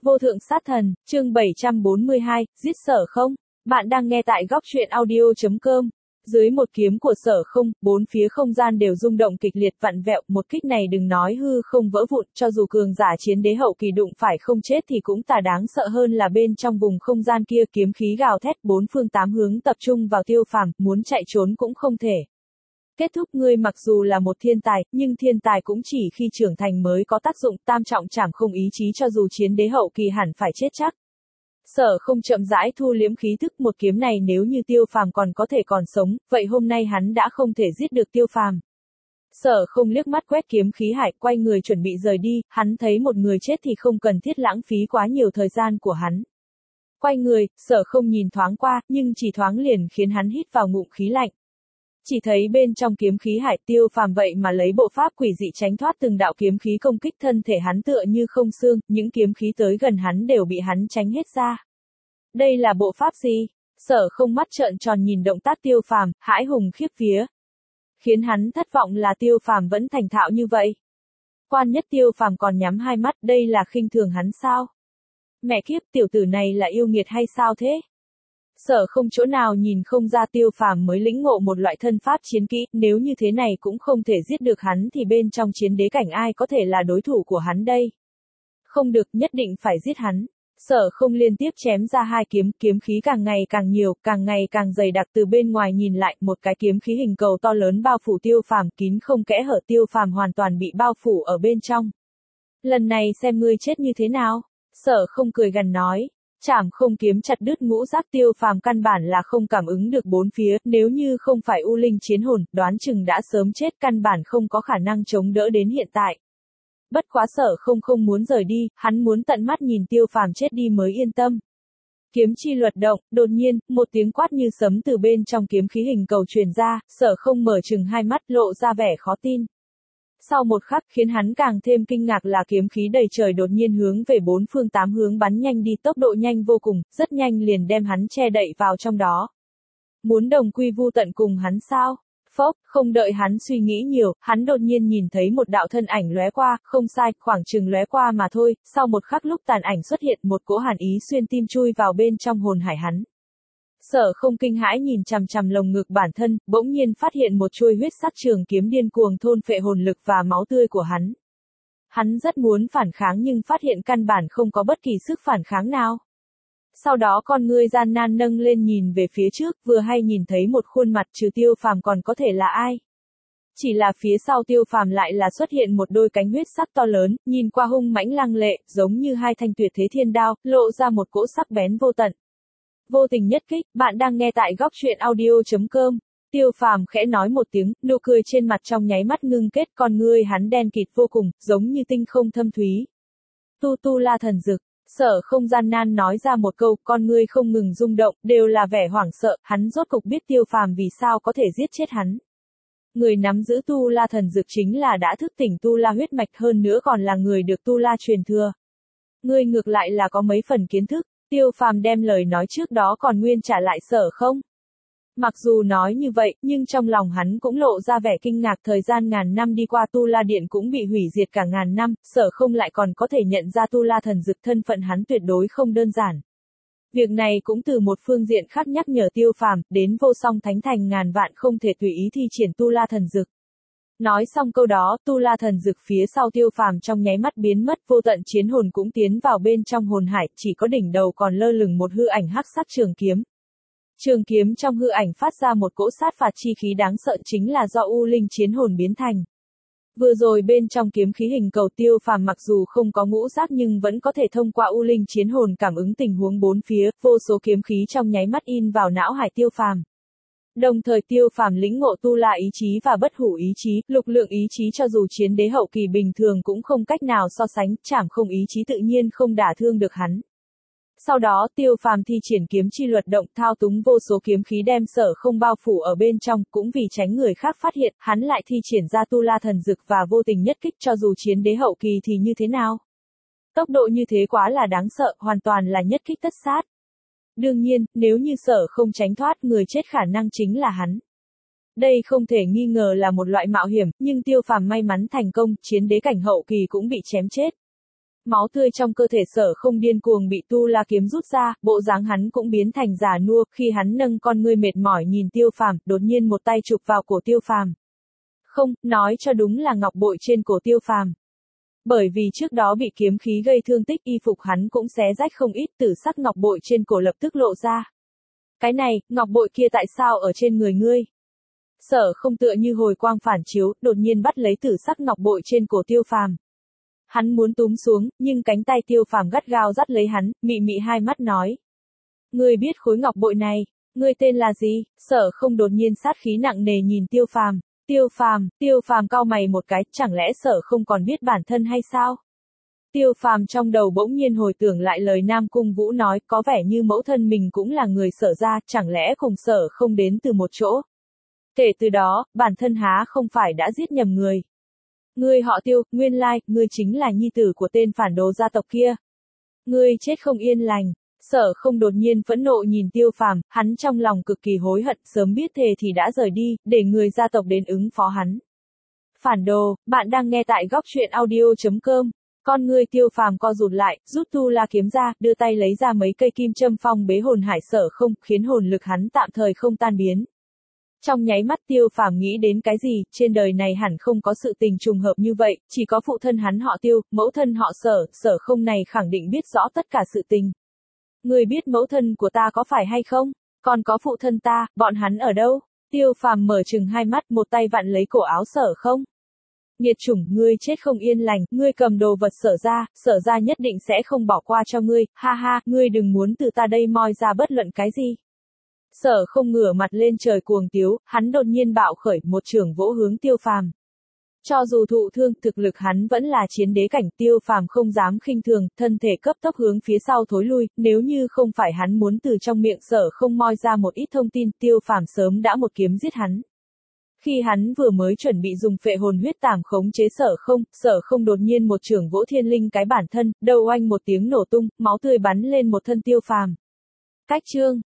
Vô thượng sát thần, chương 742, giết Sở Không. Bạn đang nghe tại góc truyện audio.com. Dưới một kiếm của Sở Không, bốn phía không gian đều rung động kịch liệt vặn vẹo, một kích này đừng nói hư không vỡ vụn, cho dù cường giả chiến đế hậu kỳ đụng phải không chết thì cũng tà đáng sợ hơn là bên trong vùng không gian kia kiếm khí gào thét bốn phương tám hướng tập trung vào Tiêu Phàm, muốn chạy trốn cũng không thể. Kết thúc ngươi mặc dù là một thiên tài, nhưng thiên tài cũng chỉ khi trưởng thành mới có tác dụng, tam trọng trảm không ý chí cho dù chiến đế hậu kỳ hẳn phải chết chắc. Sở Không chậm rãi thu liếm khí thức, một kiếm này nếu như Tiêu Phàm còn thể sống, vậy hôm nay hắn đã không thể giết được Tiêu Phàm. Sở Không liếc mắt quét kiếm khí hải, quay người chuẩn bị rời đi, hắn thấy một người chết thì không cần thiết lãng phí quá nhiều thời gian của hắn. Quay người, Sở Không nhìn thoáng qua, nhưng chỉ thoáng liền khiến hắn hít vào ngụm khí lạnh. Chỉ thấy bên trong kiếm khí hải Tiêu Phàm vậy mà lấy bộ pháp quỷ dị tránh thoát từng đạo kiếm khí công kích thân thể hắn tựa như không xương, những kiếm khí tới gần hắn đều bị hắn tránh hết ra. Đây là bộ pháp gì? Sở Không mắt trợn tròn nhìn động tác Tiêu Phàm, hãi hùng khiếp vía. Khiến hắn thất vọng là Tiêu Phàm vẫn thành thạo như vậy. Quan nhất Tiêu Phàm còn nhắm hai mắt, đây là khinh thường hắn sao? Mẹ kiếp, tiểu tử này là yêu nghiệt hay sao thế? Sở Không chỗ nào nhìn không ra Tiêu Phàm mới lĩnh ngộ một loại thân pháp chiến kỹ, nếu như thế này cũng không thể giết được hắn thì bên trong chiến đế cảnh ai có thể là đối thủ của hắn đây? Không được, nhất định phải giết hắn. Sở Không liên tiếp chém ra hai kiếm, kiếm khí càng ngày càng nhiều, càng ngày càng dày đặc, từ bên ngoài nhìn lại, một cái kiếm khí hình cầu to lớn bao phủ Tiêu Phàm, kín không kẽ hở, Tiêu Phàm hoàn toàn bị bao phủ ở bên trong. Lần này xem ngươi chết như thế nào? Sở Không cười gằn nói. Trảm không kiếm chặt đứt ngũ giác, Tiêu Phàm căn bản là không cảm ứng được bốn phía, nếu như không phải U Linh chiến hồn, đoán chừng đã sớm chết, căn bản không có khả năng chống đỡ đến hiện tại. Bất quá Sở Không muốn rời đi, hắn muốn tận mắt nhìn Tiêu Phàm chết đi mới yên tâm. Kiếm chi luật động, đột nhiên, một tiếng quát như sấm từ bên trong kiếm khí hình cầu truyền ra, Sở Không mở trừng hai mắt lộ ra vẻ khó tin. Sau một khắc khiến hắn càng thêm kinh ngạc là kiếm khí đầy trời đột nhiên hướng về bốn phương tám hướng bắn nhanh đi, tốc độ nhanh vô cùng, rất nhanh liền đem hắn che đậy vào trong đó. Muốn đồng quy vu tận cùng hắn sao? Phốc, không đợi hắn suy nghĩ nhiều, hắn đột nhiên nhìn thấy một đạo thân ảnh lóe qua, không sai, khoảng chừng lóe qua mà thôi, sau một khắc lúc tàn ảnh xuất hiện một cỗ hàn ý xuyên tim chui vào bên trong hồn hải hắn. Sở Không kinh hãi nhìn chằm chằm lồng ngực bản thân, bỗng nhiên phát hiện một chuôi huyết sắc trường kiếm điên cuồng thôn phệ hồn lực và máu tươi của hắn. Hắn rất muốn phản kháng nhưng phát hiện căn bản không có bất kỳ sức phản kháng nào. Sau đó con ngươi gian nan nâng lên nhìn về phía trước, vừa hay nhìn thấy một khuôn mặt trừ Tiêu Phàm còn có thể là ai. Chỉ là phía sau Tiêu Phàm lại là xuất hiện một đôi cánh huyết sắc to lớn, nhìn qua hung mãnh lăng lệ, giống như hai thanh tuyệt thế thiên đao, lộ ra một cỗ sắc bén vô tận. Vô tình nhất kích, bạn đang nghe tại góc truyện audio.com. Tiêu Phàm khẽ nói một tiếng, nụ cười trên mặt trong nháy mắt ngưng kết, con ngươi hắn đen kịt vô cùng, giống như tinh không thâm thúy. Tu la thần dực. Sở Không gian nan nói ra một câu, con ngươi không ngừng rung động, đều là vẻ hoảng sợ, hắn rốt cục biết Tiêu Phàm vì sao có thể giết chết hắn. Người nắm giữ tu la thần dực chính là đã thức tỉnh tu la huyết mạch, hơn nữa còn là người được tu la truyền thừa. Ngươi ngược lại là có mấy phần kiến thức. Tiêu Phàm đem lời nói trước đó còn nguyên trả lại Sở Không. Mặc dù nói như vậy, nhưng trong lòng hắn cũng lộ ra vẻ kinh ngạc, thời gian ngàn năm đi qua Tu La Điện cũng bị hủy diệt cả ngàn năm, Sở Không lại còn có thể nhận ra Tu La thần dực, thân phận hắn tuyệt đối không đơn giản. Việc này cũng từ một phương diện khác nhắc nhở Tiêu Phàm, đến vô song thánh thành ngàn vạn không thể tùy ý thi triển Tu La thần dực. Nói xong câu đó, Tu La thần dực phía sau Tiêu Phàm trong nháy mắt biến mất, vô tận chiến hồn cũng tiến vào bên trong hồn hải, chỉ có đỉnh đầu còn lơ lửng một hư ảnh hắc sắc trường kiếm. Trường kiếm trong hư ảnh phát ra một cỗ sát phạt chi khí đáng sợ, chính là do U Linh chiến hồn biến thành. Vừa rồi bên trong kiếm khí hình cầu Tiêu Phàm mặc dù không có ngũ giác nhưng vẫn có thể thông qua U Linh chiến hồn cảm ứng tình huống bốn phía, vô số kiếm khí trong nháy mắt in vào não hải Tiêu Phàm. Đồng thời Tiêu Phàm lĩnh ngộ tu la ý chí và bất hủ ý chí, lục lượng ý chí cho dù chiến đế hậu kỳ bình thường cũng không cách nào so sánh, trảm không ý chí tự nhiên không đả thương được hắn. Sau đó Tiêu Phàm thi triển kiếm chi luật động, thao túng vô số kiếm khí đem Sở Không bao phủ ở bên trong, cũng vì tránh người khác phát hiện, hắn lại thi triển ra tu la thần dực và vô tình nhất kích, cho dù chiến đế hậu kỳ thì như thế nào. Tốc độ như thế quá là đáng sợ, hoàn toàn là nhất kích tất sát. Đương nhiên, nếu như Sở Không tránh thoát, người chết khả năng chính là hắn. Đây không thể nghi ngờ là một loại mạo hiểm, nhưng Tiêu Phàm may mắn thành công, chiến đế cảnh hậu kỳ cũng bị chém chết. máu tươi trong cơ thể Sở Không điên cuồng bị tu la kiếm rút ra, bộ dáng hắn cũng biến thành già nua, khi hắn nâng con ngươi mệt mỏi nhìn Tiêu Phàm, đột nhiên một tay chụp vào cổ Tiêu Phàm. Không, nói cho đúng là ngọc bội trên cổ Tiêu Phàm. Bởi vì trước đó bị kiếm khí gây thương tích, y phục hắn cũng xé rách không ít, tử sắc ngọc bội trên cổ lập tức lộ ra. Cái này, ngọc bội kia tại sao ở trên người ngươi? Sở Không tựa như hồi quang phản chiếu, đột nhiên bắt lấy tử sắc ngọc bội trên cổ Tiêu Phàm. Hắn muốn túm xuống, nhưng cánh tay Tiêu Phàm gắt gao dắt lấy hắn, mị mị hai mắt nói. Ngươi biết khối ngọc bội này, ngươi tên là gì? Sở Không đột nhiên sát khí nặng nề nhìn Tiêu Phàm. Tiêu Phàm cau mày một cái, chẳng lẽ Sở Không còn biết bản thân hay sao? Tiêu Phàm trong đầu bỗng nhiên hồi tưởng lại lời Nam Cung Vũ nói, có vẻ như mẫu thân mình cũng là người Sở gia, chẳng lẽ cùng Sở Không đến từ một chỗ? Kể từ đó, bản thân há không phải đã giết nhầm người. Ngươi họ Tiêu, nguyên lai, ngươi chính là nhi tử của tên phản đồ gia tộc kia. Ngươi chết không yên lành. Sở Không đột nhiên phẫn nộ nhìn Tiêu Phàm, hắn trong lòng cực kỳ hối hận, sớm biết thề thì đã rời đi, để người gia tộc đến ứng phó hắn. Phản đồ, bạn đang nghe tại góc truyện audio.com. Con ngươi Tiêu Phàm co rụt lại, rút tu la kiếm ra, đưa tay lấy ra mấy cây kim châm phong bế hồn hải Sở Không, khiến hồn lực hắn tạm thời không tan biến. Trong nháy mắt Tiêu Phàm nghĩ đến cái gì, trên đời này hẳn không có sự tình trùng hợp như vậy, chỉ có phụ thân hắn họ Tiêu, mẫu thân họ Sở Không này khẳng định biết rõ tất cả sự tình. Ngươi biết mẫu thân của ta có phải hay không? Còn có phụ thân ta, bọn hắn ở đâu? Tiêu Phàm mở trừng hai mắt, một tay vặn lấy cổ áo Sở Không. Nghiệt chủng, ngươi chết không yên lành, ngươi cầm đồ vật Sở gia nhất định sẽ không bỏ qua cho ngươi, ha ha, ngươi đừng muốn từ ta đây moi ra bất luận cái gì. Sở Không ngửa mặt lên trời cuồng tiếu, hắn đột nhiên bạo khởi, một chưởng vỗ hướng Tiêu Phàm. Cho dù thụ thương, thực lực hắn vẫn là chiến đế cảnh, Tiêu Phàm không dám khinh thường, thân thể cấp tốc hướng phía sau thối lui, nếu như không phải hắn muốn từ trong miệng Sở Không moi ra một ít thông tin, Tiêu Phàm sớm đã một kiếm giết hắn. Khi hắn vừa mới chuẩn bị dùng phệ hồn huyết tàm khống chế Sở Không đột nhiên một chưởng vỗ thiên linh cái bản thân, đầu oanh một tiếng nổ tung, máu tươi bắn lên một thân Tiêu Phàm. Cách chương